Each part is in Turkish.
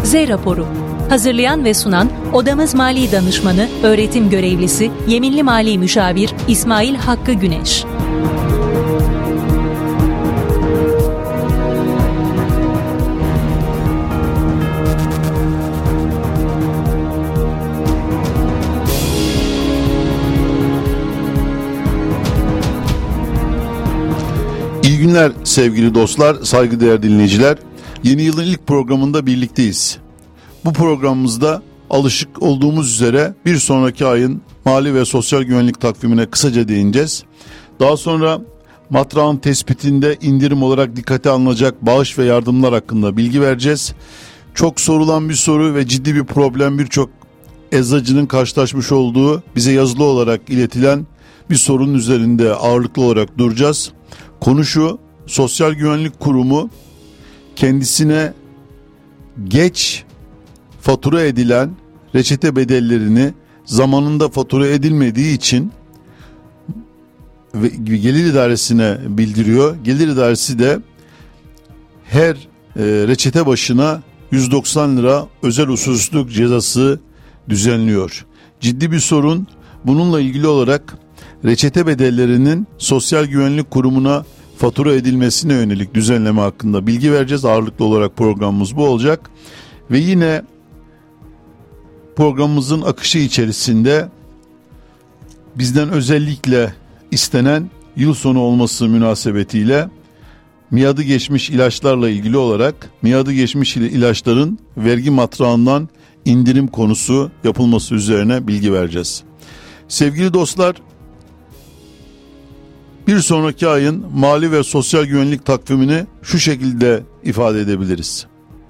Z raporu. Hazırlayan ve sunan Odamız Mali Danışmanı, Öğretim Görevlisi, Yeminli Mali Müşavir İsmail Hakkı Güneş. İyi günler sevgili dostlar, saygıdeğer dinleyiciler. Yeni yılın ilk programında birlikteyiz. Bu programımızda alışık olduğumuz üzere bir sonraki ayın mali ve sosyal güvenlik takvimine kısaca değineceğiz. Daha sonra matrağın tespitinde indirim olarak dikkate alınacak bağış ve yardımlar hakkında bilgi vereceğiz. Çok sorulan bir soru ve ciddi bir problem, birçok eczacının karşılaşmış olduğu, bize yazılı olarak iletilen bir sorunun üzerinde ağırlıklı olarak duracağız. Konu şu: Sosyal Güvenlik Kurumu kendisine geç fatura edilen reçete bedellerini zamanında fatura edilmediği için Gelir İdaresi'ne bildiriyor. Gelir İdaresi de her reçete başına 190 lira özel usulsüzlük cezası düzenliyor. Ciddi bir sorun. Bununla ilgili olarak reçete bedellerinin Sosyal Güvenlik Kurumu'na fatura edilmesine yönelik düzenleme hakkında bilgi vereceğiz. Ağırlıklı olarak programımız bu olacak. Ve yine programımızın akışı içerisinde bizden özellikle istenen, yıl sonu olması münasebetiyle miadı geçmiş ilaçlarla ilgili olarak miadı geçmiş ilaçların vergi matrağından indirim konusu yapılması üzerine bilgi vereceğiz. Sevgili dostlar, bir sonraki ayın mali ve sosyal güvenlik takvimini şu şekilde ifade edebiliriz.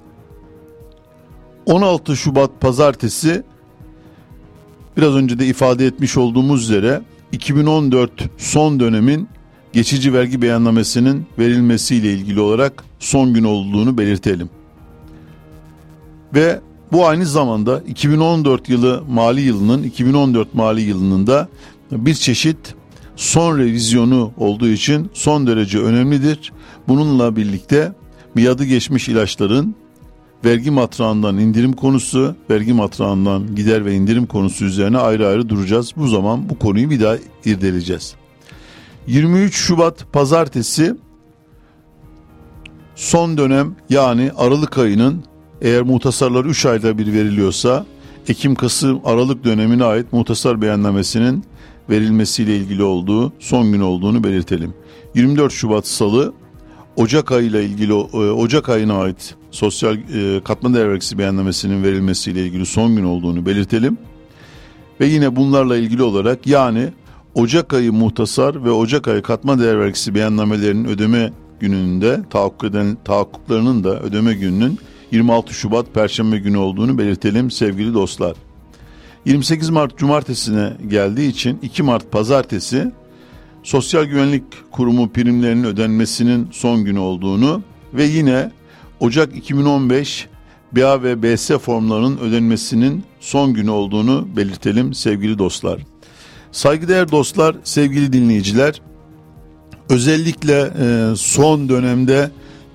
16 Şubat Pazartesi, biraz önce de ifade etmiş olduğumuz üzere 2014 son dönemin geçici vergi beyannamesinin verilmesiyle ilgili olarak son gün olduğunu belirtelim. Ve bu aynı zamanda 2014 mali yılının da bir çeşit son revizyonu olduğu için son derece önemlidir. Bununla birlikte miadı geçmiş ilaçların vergi matrağından indirim konusu, vergi matrağından gider ve indirim konusu üzerine ayrı ayrı duracağız. Bu zaman bu konuyu bir daha irdeleyeceğiz. 23 Şubat Pazartesi son dönem, yani Aralık ayının, eğer muhtasarlar 3 ayda bir veriliyorsa Ekim, Kasım, Aralık dönemine ait muhtasar beyannamesinin verilmesiyle ilgili olduğu son gün olduğunu belirtelim. 24 Şubat Salı Ocak ayıyla ilgili, Ocak ayına ait sosyal katma değer vergisi beyannamesinin verilmesiyle ilgili son gün olduğunu belirtelim. Ve yine bunlarla ilgili olarak, yani Ocak ayı muhtasar ve Ocak ayı katma değer vergisi beyannamelerinin ödeme gününün de tahakkuklarının da ödeme gününün 26 Şubat Perşembe günü olduğunu belirtelim sevgili dostlar. 28 Mart Cumartesi'ne geldiği için 2 Mart Pazartesi Sosyal Güvenlik Kurumu primlerinin ödenmesinin son günü olduğunu ve yine Ocak 2015 BA ve BS formlarının ödenmesinin son günü olduğunu belirtelim sevgili dostlar. Saygıdeğer dostlar, sevgili dinleyiciler, özellikle son dönemde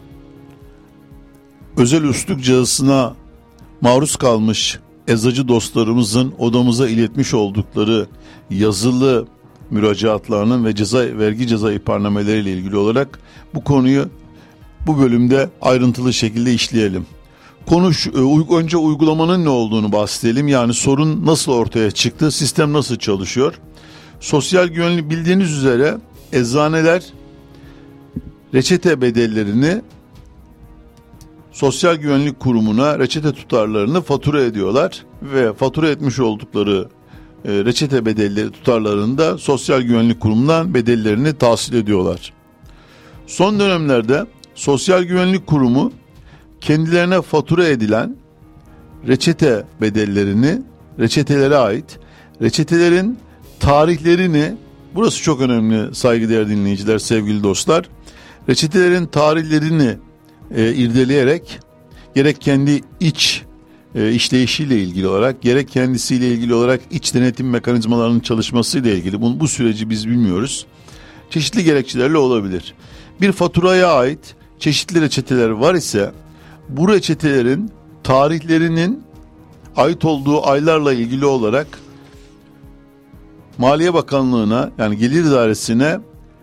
özel üslup cezasına maruz kalmış eczacı dostlarımızın odamıza iletmiş oldukları yazılı müracaatlarının ve vergi ceza ihbarnameleriyle ilgili olarak bu konuyu bu bölümde ayrıntılı şekilde işleyelim. Önce uygulamanın ne olduğunu bahsedelim. Yani sorun nasıl ortaya çıktı, sistem nasıl çalışıyor? Sosyal güvenlik, bildiğiniz üzere eczaneler reçete bedellerini Sosyal Güvenlik Kurumu'na, reçete tutarlarını fatura ediyorlar ve fatura etmiş oldukları reçete bedelleri tutarlarını da Sosyal Güvenlik Kurumu'ndan bedellerini tahsil ediyorlar. Son dönemlerde Sosyal Güvenlik Kurumu kendilerine fatura edilen reçete bedellerini, reçetelere ait reçetelerin tarihlerini, burası çok önemli saygıdeğer dinleyiciler, sevgili dostlar, reçetelerin tarihlerini irdeleyerek gerek kendi iç işleyişiyle ilgili olarak, gerek kendisiyle ilgili olarak iç denetim mekanizmalarının çalışmasıyla ilgili, bu süreci biz bilmiyoruz. Çeşitli gerekçelerle olabilir. Bir faturaya ait çeşitli reçeteler var ise bu reçetelerin tarihlerinin ait olduğu aylarla ilgili olarak Maliye Bakanlığı'na, yani Gelir İdaresi'ne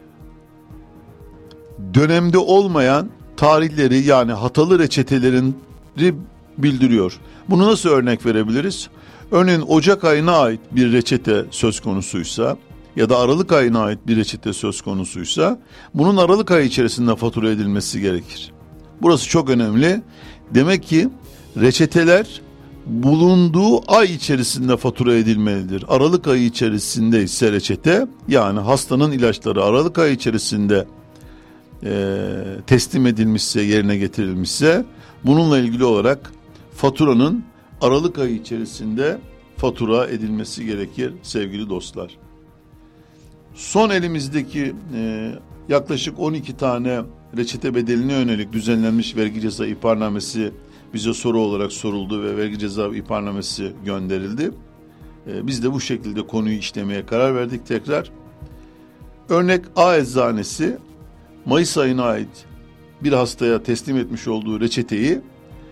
dönemde olmayan tarihleri, yani hatalı reçetelerini bildiriyor. Bunu nasıl örnek verebiliriz? Örneğin Ocak ayına ait bir reçete söz konusuysa ya da Aralık ayına ait bir reçete söz konusuysa bunun Aralık ayı içerisinde fatura edilmesi gerekir. Burası çok önemli. Demek ki reçeteler bulunduğu ay içerisinde fatura edilmelidir. Aralık ayı içerisinde ise reçete, yani hastanın ilaçları Aralık ayı içerisinde teslim edilmişse, yerine getirilmişse bununla ilgili olarak faturanın Aralık ayı içerisinde fatura edilmesi gerekir sevgili dostlar. Son elimizdeki yaklaşık 12 tane reçete bedeline yönelik düzenlenmiş vergi ceza ihbarnamesi bize soru olarak soruldu ve vergi ceza ihbarnamesi gönderildi. Biz de bu şekilde konuyu işlemeye karar verdik tekrar. Örnek A eczanesi Mayıs ayına ait bir hastaya teslim etmiş olduğu reçeteyi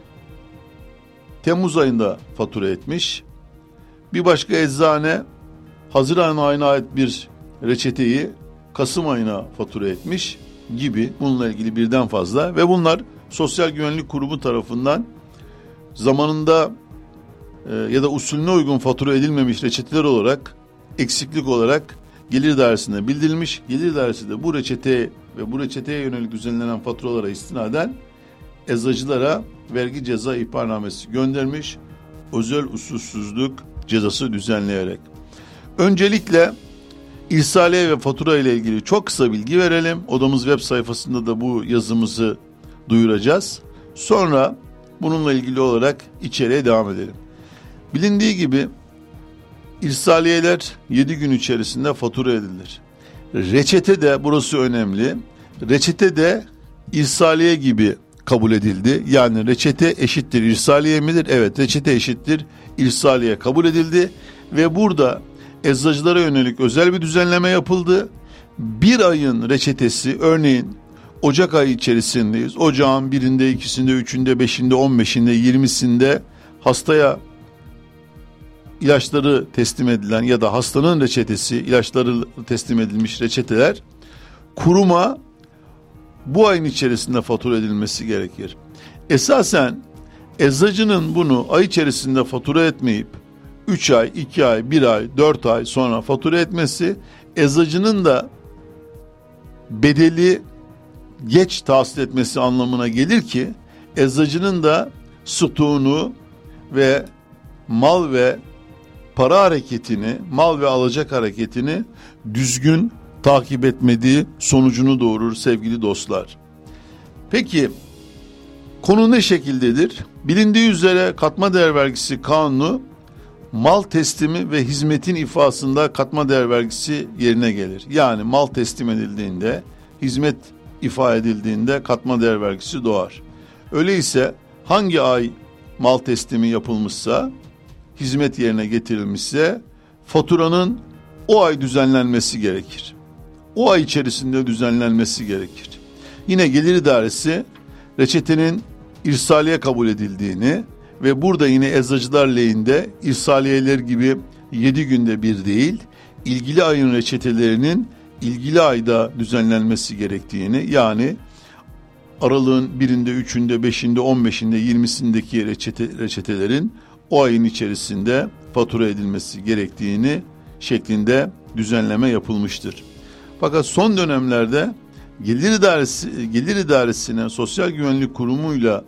Temmuz ayında fatura etmiş. Bir başka eczane Haziran ayına ait bir reçeteyi Kasım ayına fatura etmiş gibi, bununla ilgili birden fazla ve bunlar Sosyal Güvenlik Kurumu tarafından zamanında ya da usulüne uygun fatura edilmemiş reçeteler olarak, eksiklik olarak Gelir İdaresi'ne bildirilmiş. Gelir İdaresi de bu reçete ve bu reçeteye yönelik düzenlenen faturalara istinaden eczacılara vergi ceza ihbarnamesi göndermiş, özel usulsüzlük cezası düzenleyerek. Öncelikle irsaliye ve fatura ile ilgili çok kısa bilgi verelim. Odamız web sayfasında da bu yazımızı duyuracağız. Sonra bununla ilgili olarak içeriye devam edelim. Bilindiği gibi irsaliyeler 7 gün içerisinde fatura edilir. Reçete de, burası önemli, reçete de irsaliye gibi kabul edildi. Yani reçete eşittir irsaliye midir? Evet, reçete eşittir irsaliye kabul edildi ve burada eczacılara yönelik özel bir düzenleme yapıldı. Bir ayın reçetesi, örneğin Ocak ayı içerisindeyiz. Ocağın 1'inde, 2'sinde, 3'ünde, 5'inde, 15'inde, 20'sinde hastaya ilaçları teslim edilen ya da hastanın reçetesi, ilaçları teslim edilmiş reçeteler kuruma bu ayın içerisinde fatura edilmesi gerekir. Esasen eczacının bunu ay içerisinde fatura etmeyip 3 ay, 2 ay, 1 ay, 4 ay sonra fatura etmesi, eczacının da bedeli geç tahsil etmesi anlamına gelir ki eczacının da stoğunu ve mal ve para hareketini, mal ve alacak hareketini düzgün takip etmediği sonucunu doğurur sevgili dostlar. Peki konu ne şekildedir? Bilindiği üzere katma değer vergisi kanunu mal teslimi ve hizmetin ifasında katma değer vergisi yerine gelir. Yani mal teslim edildiğinde, hizmet ifa edildiğinde katma değer vergisi doğar. Öyleyse hangi ay mal teslimi yapılmışsa, hizmet yerine getirilmişse faturanın o ay düzenlenmesi gerekir. O ay içerisinde düzenlenmesi gerekir. Yine Gelir İdaresi reçetenin irsaliye kabul edildiğini ve burada yine eczacılar lehinde irsaliyeler gibi 7 günde bir değil, ilgili ayın reçetelerinin ilgili ayda düzenlenmesi gerektiğini, yani aralığın 1'inde, 3'ünde, 5'inde, 15'inde, 20'sindeki reçetelerin o ayın içerisinde fatura edilmesi gerektiğini şeklinde düzenleme yapılmıştır. Fakat son dönemlerde Gelir İdaresi'ne Sosyal Güvenlik Kurumu'yla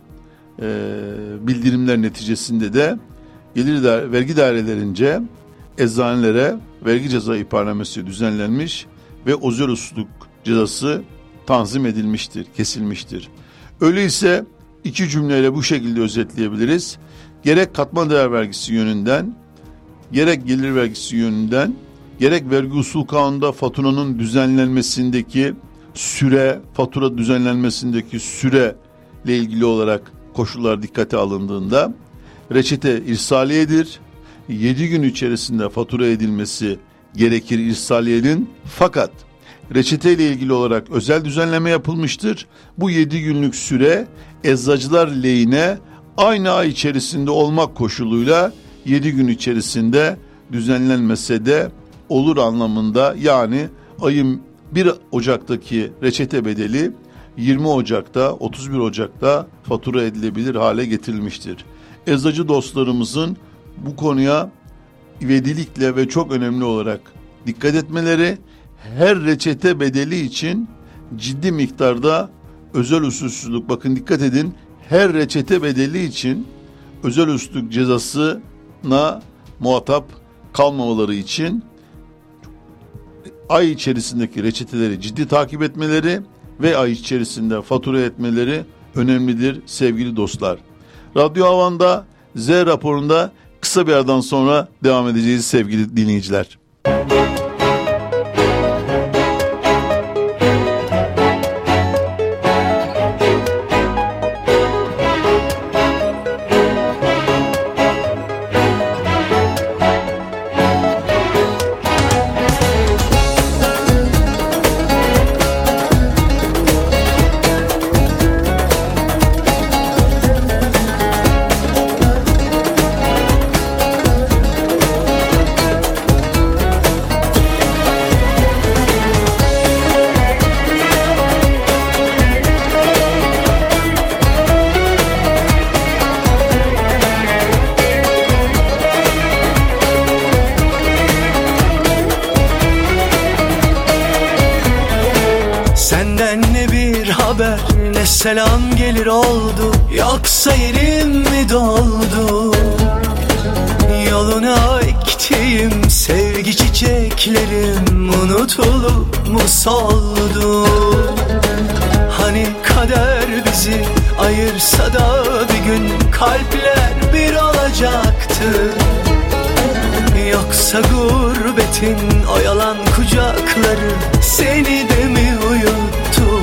bildirimler neticesinde de vergi dairelerince eczanelere vergi ceza ihbarnamesi düzenlenmiş ve özel usulsüzlük cezası tanzim edilmiştir, kesilmiştir. Öyleyse iki cümleyle bu şekilde özetleyebiliriz. Gerek katma değer vergisi yönünden, gerek gelir vergisi yönünden, gerek vergi usul kanununda faturanın düzenlenmesindeki süre, fatura düzenlenmesindeki süre ile ilgili olarak koşullar dikkate alındığında reçete irsaliyedir. 7 gün içerisinde fatura edilmesi gerekir irsaliyenin, fakat reçete ile ilgili olarak özel düzenleme yapılmıştır. Bu 7 günlük süre eczacılar lehine aynı ay içerisinde olmak koşuluyla 7 gün içerisinde düzenlenmese de olur anlamında, yani ayın 1 Ocak'taki reçete bedeli 20 Ocak'ta 31 Ocak'ta fatura edilebilir hale getirilmiştir. Eczacı dostlarımızın bu konuya ivedilikle ve çok önemli olarak dikkat etmeleri, her reçete bedeli için ciddi miktarda özel usulsüzlük, bakın dikkat edin, her reçete bedeli için özel usulsüzlük cezasına muhatap kalmamaları için ay içerisindeki reçeteleri ciddi takip etmeleri ve ay içerisinde fatura etmeleri önemlidir sevgili dostlar. Radyo Havan'da Z raporunda kısa bir aradan sonra devam edeceğiz sevgili dinleyiciler. Selam gelir oldu, yoksa yerim mi doldu? Yoluna ektiğim sevgi çiçeklerim unutulup mu soldu? Hani kader bizi ayırsa da bir gün kalpler bir olacaktı. Yoksa gurbetin o yalan kucakları seni de mi uyuttu?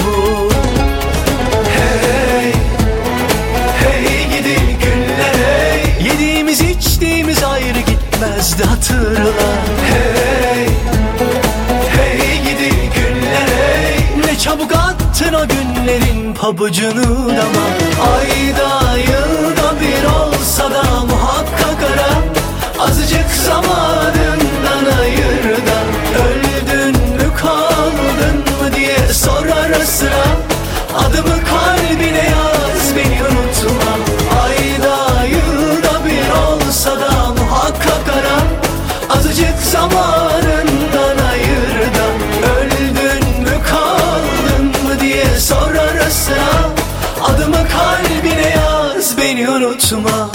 Hey, hey gidi günler hey. Yediğimiz içtiğimiz ayrı gitmezdi hatırla. Hey, hey gidi günler hey. Ne çabuk attın o günlerin pabucunu dama. Ayda yılda bir olsa da muhakkak ara. Azıcık zamanından ayır da öldün mü kaldın mı diye sor ara sıra. Adımı kalbine yaz, beni unutma. Ayda yılda bir olsa da muhakkak ara. Azıcık zamanından ayır da öldün mü kaldın mı diye sor ara sıra. Adımı kalbine yaz, beni unutma.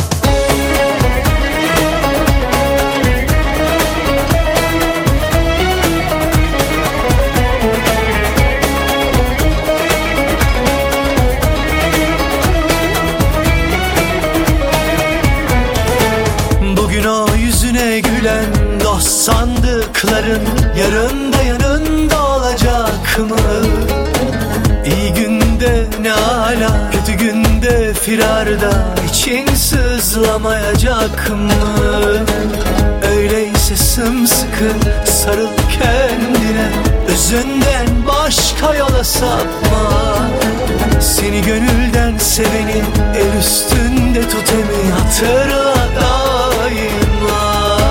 Gülen dost sandıkların yarın da yanında olacak mı? İyi günde ne ala, kötü günde firarda için sızlamayacak mı? Öyleyse sımsıkı sarıl kendine, özünden başka yola sapma. Seni gönülden seveni el üstünde tut, emin hatırla daima.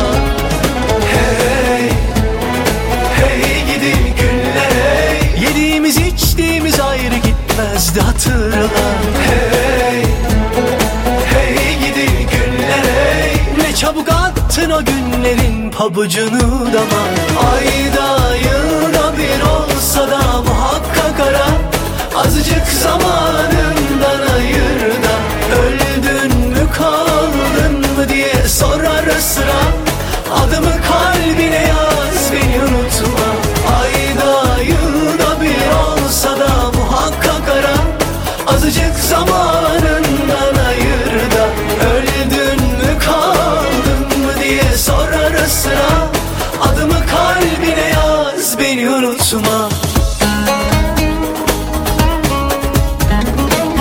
Hey, hey gidi günler hey. Yediğimiz içtiğimiz ayrı gitmezdi hatırla. Hey, hey gidi günler hey. Ne çabuk attın o günlerin pabucunu dama. Ayda yılda bir olsa da muhakkak ara. Azıcık zamanından ayır da öldün mü kaldın mı diye sor ara sıra. Adımı kalbine yaz, beni unutma. Ayda yılda bir olsa da muhakkak ara. Azıcık zamanından ayır da öldün mü kaldın mı diye sor ara sıra. Adımı kalbine yaz, beni unutma.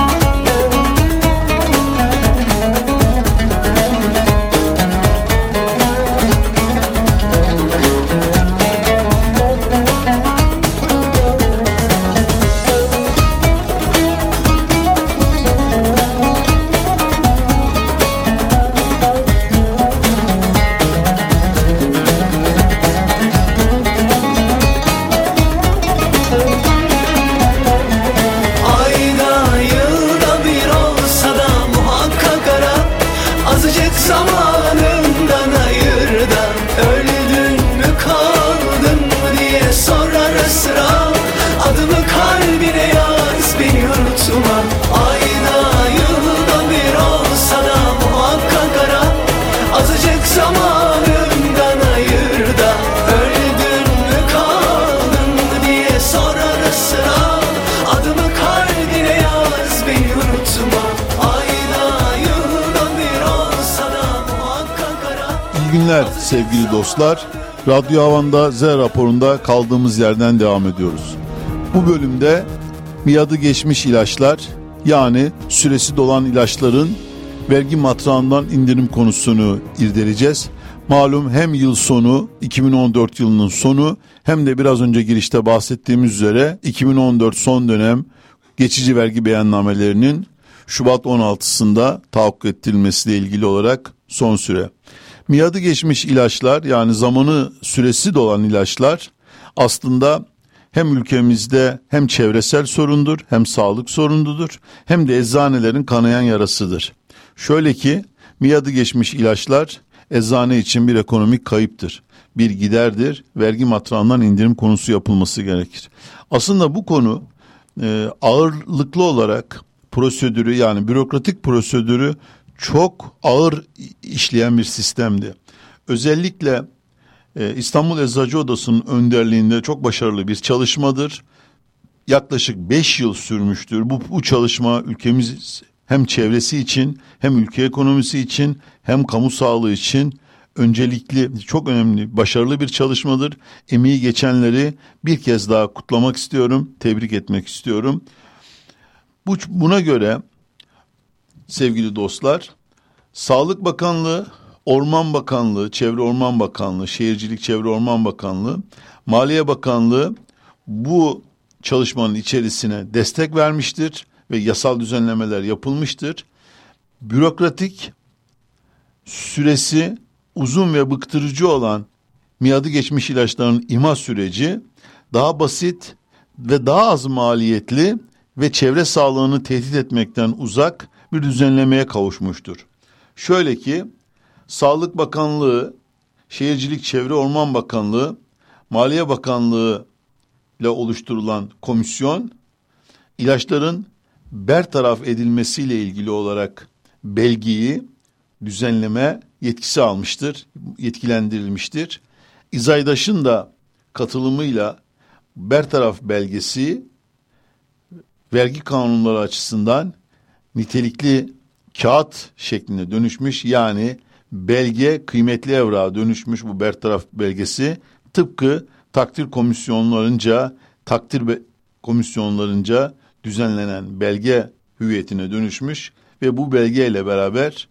günler sevgili dostlar. Radyo Havan'da Z raporunda kaldığımız yerden devam ediyoruz. Bu bölümde miadı geçmiş ilaçlar, yani süresi dolan ilaçların vergi matrağından indirim konusunu irdeleyeceğiz. Malum hem yıl sonu, 2014 yılının sonu, hem de biraz önce girişte bahsettiğimiz üzere 2014 son dönem geçici vergi beyannamelerinin Şubat 16'sında tahakkuk ettirilmesiyle ilgili olarak son süre. Miadı geçmiş ilaçlar, yani zamanı süresi dolan ilaçlar aslında hem ülkemizde hem çevresel sorundur, hem sağlık sorunudur, hem de eczanelerin kanayan yarasıdır. Şöyle ki, miadı geçmiş ilaçlar eczane için bir ekonomik kayıptır, bir giderdir, vergi matrağından indirim konusu yapılması gerekir. Aslında bu konu ağırlıklı olarak prosedürü, yani bürokratik prosedürü çok ağır işleyen bir sistemdi. Özellikle İstanbul Eczacı Odası'nın önderliğinde çok başarılı bir çalışmadır. Yaklaşık 5 yıl sürmüştür. Bu çalışma ülkemiz hem çevresi için, hem ülke ekonomisi için, hem kamu sağlığı için öncelikli, çok önemli, başarılı bir çalışmadır. Emeği geçenleri bir kez daha kutlamak istiyorum, tebrik etmek istiyorum. Buna göre sevgili dostlar, Sağlık Bakanlığı, Orman Bakanlığı, Çevre Orman Bakanlığı, Şehircilik Çevre Orman Bakanlığı, Maliye Bakanlığı bu çalışmanın içerisine destek vermiştir ve yasal düzenlemeler yapılmıştır. Bürokratik, süresi uzun ve bıktırıcı olan miadı geçmiş ilaçların imha süreci daha basit ve daha az maliyetli ve çevre sağlığını tehdit etmekten uzak bir düzenlemeye kavuşmuştur. Şöyle ki, Sağlık Bakanlığı, Şehircilik Çevre Orman Bakanlığı, Maliye Bakanlığı ile oluşturulan komisyon, ilaçların bertaraf edilmesiyle ilgili olarak belgeyi düzenleme yetkisi almıştır, yetkilendirilmiştir. İzaydaş'ın da katılımıyla bertaraf belgesi vergi kanunları açısından nitelikli kağıt şeklinde dönüşmüş, yani belge kıymetli evrağa dönüşmüş bu bertaraf belgesi, tıpkı takdir komisyonlarınca düzenlenen belge hüviyetine dönüşmüş ve bu belgeyle beraber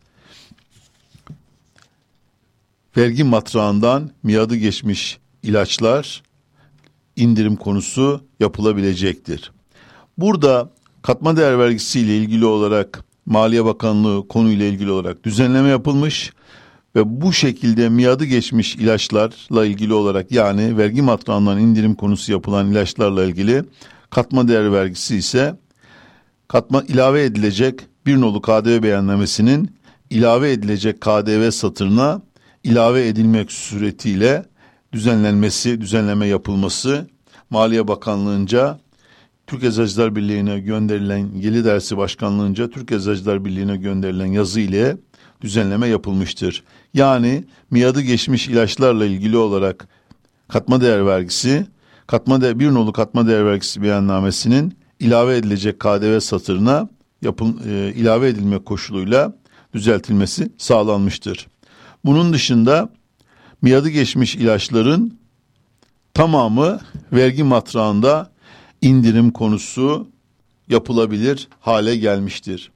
vergi matrağından miadı geçmiş ilaçlar indirim konusu yapılabilecektir. Burada katma değer vergisi ile ilgili olarak Maliye Bakanlığı konuyla ilgili olarak düzenleme yapılmış ve bu şekilde miadı geçmiş ilaçlarla ilgili olarak, yani vergi matrağından indirim konusu yapılan ilaçlarla ilgili katma değer vergisi ise ilave edilecek bir nolu KDV beyannamesinin ilave edilecek KDV satırına ilave edilmek suretiyle düzenleme yapılması, Maliye Bakanlığı'nca Türk Eczacılar Birliği'ne gönderilen, Gelir Dersi Başkanlığı'nca Türk Eczacılar Birliği'ne gönderilen yazı ile düzenleme yapılmıştır. Yani miadı geçmiş ilaçlarla ilgili olarak katma değer vergisi, bir nolu katma değer vergisi beyannamesinin ilave edilecek KDV satırına ilave edilme koşuluyla düzeltilmesi sağlanmıştır. Bunun dışında miadı geçmiş ilaçların tamamı vergi matrağında indirim konusu yapılabilir hale gelmiştir.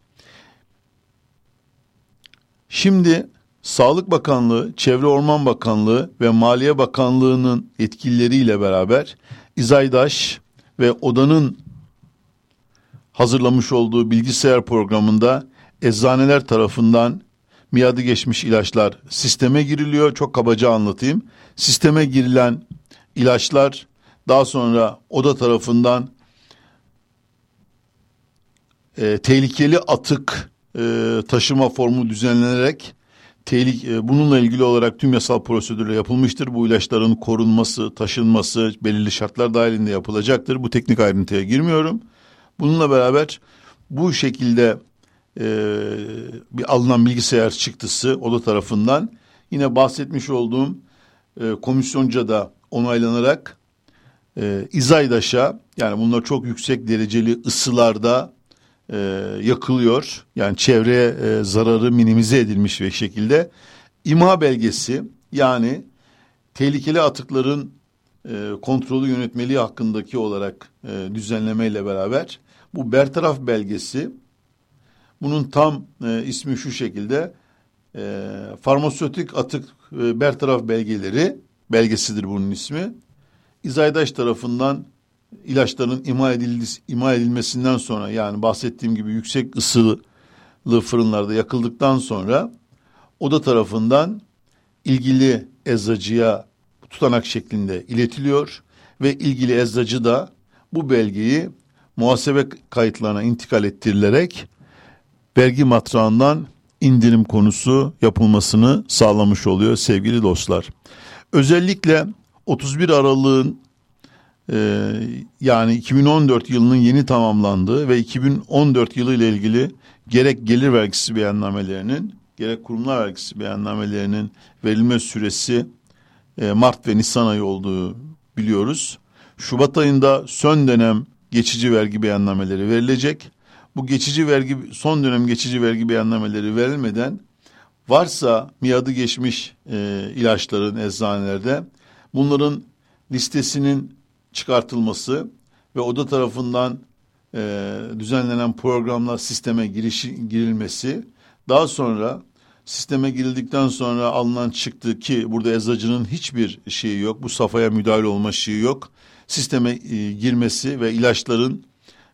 Şimdi Sağlık Bakanlığı, Çevre Orman Bakanlığı ve Maliye Bakanlığı'nın yetkilileriyle beraber İzaydaş ve odanın hazırlamış olduğu bilgisayar programında eczaneler tarafından miadı geçmiş ilaçlar sisteme giriliyor. Çok kabaca anlatayım. Sisteme girilen ilaçlar daha sonra oda tarafından tehlikeli atık taşıma formu düzenlenerek bununla ilgili olarak tüm yasal prosedürler yapılmıştır. Bu ilaçların korunması, taşınması belirli şartlar dahilinde yapılacaktır. Bu teknik ayrıntıya girmiyorum. Bununla beraber bu şekilde bir alınan bilgisayar çıktısı oda tarafından yine bahsetmiş olduğum komisyonca da onaylanarak İzaydaş'a, yani bunlar çok yüksek dereceli ısılarda yakılıyor. Yani çevreye zararı minimize edilmiş bir şekilde imha belgesi, yani tehlikeli atıkların kontrolü yönetmeliği hakkındaki olarak düzenlemeyle beraber bu bertaraf belgesi, bunun tam ismi şu şekilde, farmasötik atık bertaraf belgesidir bunun ismi. İzaydaş tarafından ilaçların imha edilmesinden sonra, yani bahsettiğim gibi yüksek ısılı fırınlarda yakıldıktan sonra oda tarafından ilgili eczacıya tutanak şeklinde iletiliyor ve ilgili eczacı da bu belgeyi muhasebe kayıtlarına intikal ettirilerek vergi matrağından indirim konusu yapılmasını sağlamış oluyor sevgili dostlar. Özellikle 31 Aralık'ın yani 2014 yılının yeni tamamlandığı ve 2014 yılı ile ilgili gerek gelir vergisi beyannamelerinin gerek kurumlar vergisi beyannamelerinin verilme süresi Mart ve Nisan ayı olduğu biliyoruz. Şubat ayında son dönem geçici vergi beyannameleri verilecek. Bu son dönem geçici vergi beyannameleri verilmeden varsa miadı geçmiş ilaçların eczanelerde bunların listesinin çıkartılması ve oda tarafından düzenlenen programla sisteme girilmesi, daha sonra sisteme girildikten sonra alınan çıktı ki burada eczacının hiçbir şeyi yok, bu safhaya müdahale olma şeyi yok. Sisteme girmesi ve ilaçların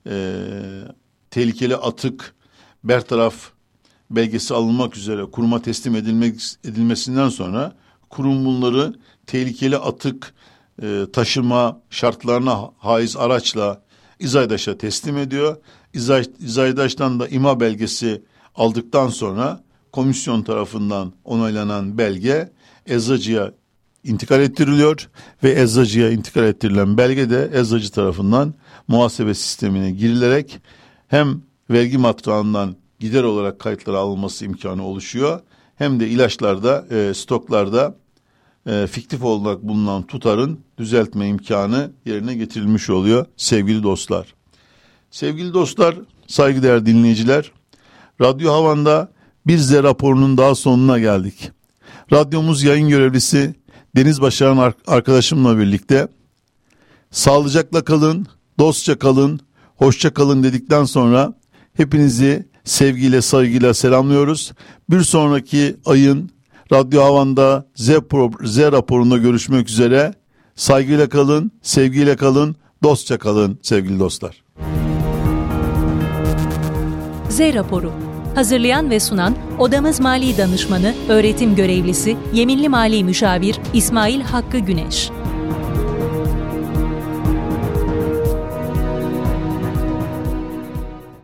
tehlikeli atık bertaraf belgesi alınmak üzere kuruma teslim edilmesinden sonra kurum bunları tehlikeli atık taşıma şartlarına haiz araçla İzaydaş'a teslim ediyor. İzaydaş'tan da imha belgesi aldıktan sonra komisyon tarafından onaylanan belge eczacıya intikal ettiriliyor ve eczacıya intikal ettirilen belge de eczacı tarafından muhasebe sistemine girilerek hem vergi matrağından gider olarak kayıtlara alınması imkanı oluşuyor, hem de ilaçlarda, stoklarda fiktif olarak bulunan tutarın düzeltme imkanı yerine getirilmiş oluyor sevgili dostlar. Sevgili dostlar, saygıdeğer dinleyiciler, Radyo Havan'da bir Z raporunun daha sonuna geldik. Radyomuz yayın görevlisi Deniz Başaran arkadaşımla birlikte sağlıcakla kalın, dostça kalın, hoşça kalın dedikten sonra hepinizi sevgiyle, saygıyla selamlıyoruz. Bir sonraki ayın Radyo Havan'da Z raporunda görüşmek üzere. Saygıyla kalın, sevgiyle kalın, dostça kalın sevgili dostlar. Z raporu. Hazırlayan ve sunan Odamız Mali Danışmanı, Öğretim Görevlisi, Yeminli Mali Müşavir İsmail Hakkı Güneş.